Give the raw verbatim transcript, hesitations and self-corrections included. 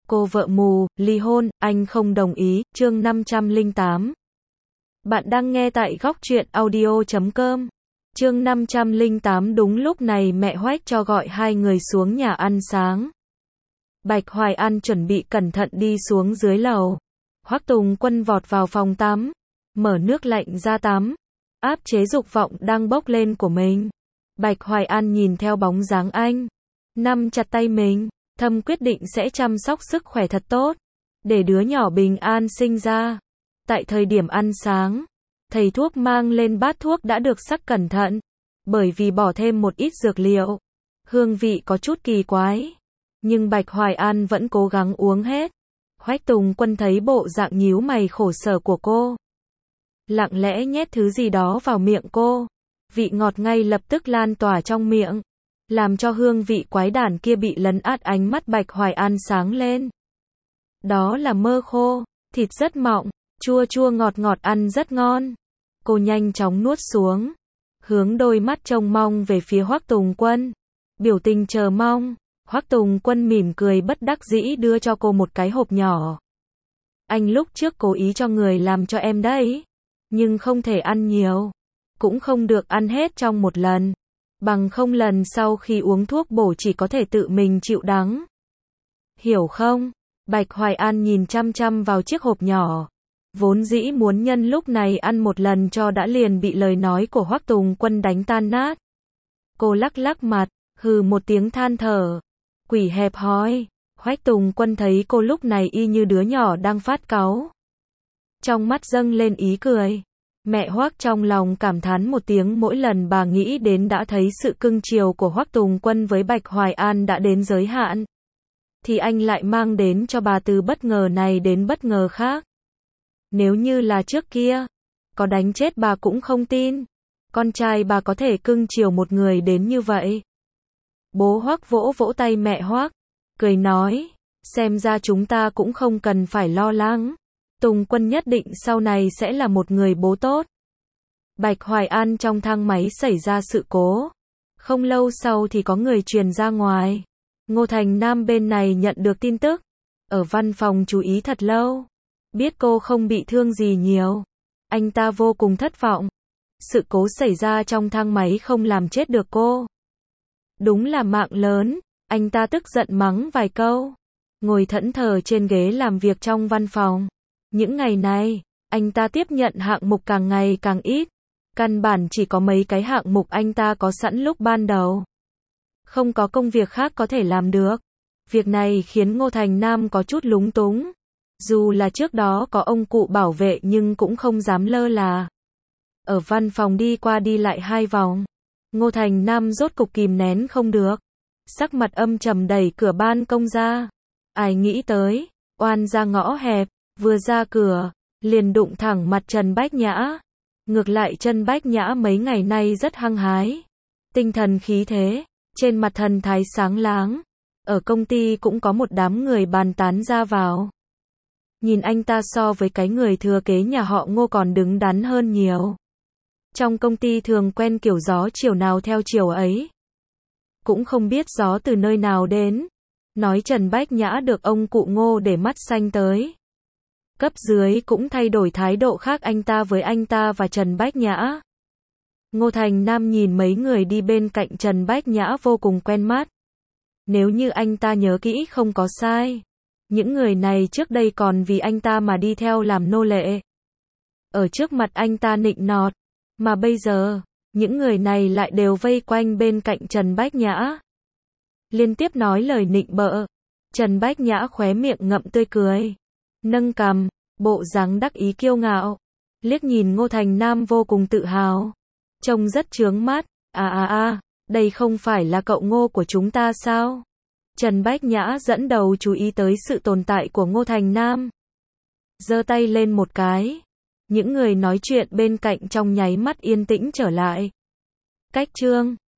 Cô vợ mù, ly hôn, anh không đồng ý, chương năm trăm lẻ tám. Bạn đang nghe tại góc truyện audio chấm com. Chương năm trăm lẻ tám. Đúng lúc này mẹ Hoách cho gọi hai người xuống nhà ăn sáng. Bạch Hoài An chuẩn bị cẩn thận đi xuống dưới lầu. Hoắc Tùng Quân vọt vào phòng tắm, mở nước lạnh ra tắm, áp chế dục vọng đang bốc lên của mình. Bạch Hoài An nhìn theo bóng dáng anh, nắm chặt tay mình, thầm quyết định sẽ chăm sóc sức khỏe thật tốt, để đứa nhỏ bình an sinh ra. Tại thời điểm ăn sáng, thầy thuốc mang lên bát thuốc đã được sắc cẩn thận, bởi vì bỏ thêm một ít dược liệu. Hương vị có chút kỳ quái, nhưng Bạch Hoài An vẫn cố gắng uống hết. Hoắc Tùng Quân thấy bộ dạng nhíu mày khổ sở của cô, lặng lẽ nhét thứ gì đó vào miệng cô. Vị ngọt ngay lập tức lan tỏa trong miệng, làm cho hương vị quái đản kia bị lấn át. Ánh mắt Bạch Hoài An sáng lên. Đó là mơ khô, thịt rất mọng, chua chua ngọt ngọt, ăn rất ngon. Cô nhanh chóng nuốt xuống, hướng đôi mắt trông mong về phía Hoắc Tùng Quân, biểu tình chờ mong. Hoắc Tùng Quân mỉm cười bất đắc dĩ đưa cho cô một cái hộp nhỏ. Anh lúc trước cố ý cho người làm cho em đấy, nhưng không thể ăn nhiều, cũng không được ăn hết trong một lần, bằng không lần sau khi uống thuốc bổ chỉ có thể tự mình chịu đắng. Hiểu không? Bạch Hoài An nhìn chăm chăm vào chiếc hộp nhỏ, vốn dĩ muốn nhân lúc này ăn một lần cho đã, liền bị lời nói của Hoắc Tùng Quân đánh tan nát. Cô lắc lắc mặt, hừ một tiếng than thở. Quỷ hẹp hòi. Hoắc Tùng Quân thấy cô lúc này y như đứa nhỏ đang phát cáu, trong mắt dâng lên ý cười. Mẹ Hoắc trong lòng cảm thán một tiếng, mỗi lần bà nghĩ đến đã thấy sự cưng chiều của Hoắc Tùng Quân với Bạch Hoài An đã đến giới hạn, thì anh lại mang đến cho bà từ bất ngờ này đến bất ngờ khác. Nếu như là trước kia, có đánh chết bà cũng không tin, con trai bà có thể cưng chiều một người đến như vậy. Bố Hoắc vỗ vỗ tay mẹ Hoắc, cười nói, xem ra chúng ta cũng không cần phải lo lắng. Tùng Quân nhất định sau này sẽ là một người bố tốt. Bạch Hoài An trong thang máy xảy ra sự cố. Không lâu sau thì có người truyền ra ngoài. Ngô Thành Nam bên này nhận được tin tức, ở văn phòng chú ý thật lâu, biết cô không bị thương gì nhiều. Anh ta vô cùng thất vọng. Sự cố xảy ra trong thang máy không làm chết được cô. Đúng là mạng lớn, anh ta tức giận mắng vài câu, ngồi thẫn thờ trên ghế làm việc trong văn phòng. Những ngày này, anh ta tiếp nhận hạng mục càng ngày càng ít, căn bản chỉ có mấy cái hạng mục anh ta có sẵn lúc ban đầu. Không có công việc khác có thể làm được. Việc này khiến Ngô Thành Nam có chút lúng túng. Dù là trước đó có ông cụ bảo vệ nhưng cũng không dám lơ là. Ở văn phòng đi qua đi lại hai vòng, Ngô Thành Nam rốt cục kìm nén không được, sắc mặt âm trầm đẩy cửa ban công ra. Ai nghĩ tới, oan ra ngõ hẹp, vừa ra cửa, liền đụng thẳng mặt Trần Bách Nhã. Ngược lại Trần Bách Nhã mấy ngày nay rất hăng hái, tinh thần khí thế, trên mặt thần thái sáng láng. Ở công ty cũng có một đám người bàn tán ra vào. Nhìn anh ta so với cái người thừa kế nhà họ Ngô còn đứng đắn hơn nhiều. Trong công ty thường quen kiểu gió chiều nào theo chiều ấy. Cũng không biết gió từ nơi nào đến, nói Trần Bách Nhã được ông cụ Ngô để mắt xanh tới. Cấp dưới cũng thay đổi thái độ khác anh ta với anh ta và Trần Bách Nhã. Ngô Thành Nam nhìn mấy người đi bên cạnh Trần Bách Nhã vô cùng quen mắt. Nếu như anh ta nhớ kỹ không có sai, những người này trước đây còn vì anh ta mà đi theo làm nô lệ, ở trước mặt anh ta nịnh nọt, mà bây giờ, những người này lại đều vây quanh bên cạnh Trần Bách Nhã, liên tiếp nói lời nịnh bợ. Trần Bách Nhã khóe miệng ngậm tươi cười, nâng cằm, bộ dáng đắc ý kiêu ngạo, liếc nhìn Ngô Thành Nam vô cùng tự hào, trông rất chướng mắt. À à à, đây không phải là cậu Ngô của chúng ta sao? Trần Bách Nhã dẫn đầu chú ý tới sự tồn tại của Ngô Thành Nam, giơ tay lên một cái. Những người nói chuyện bên cạnh trong nháy mắt yên tĩnh trở lại. Cách chương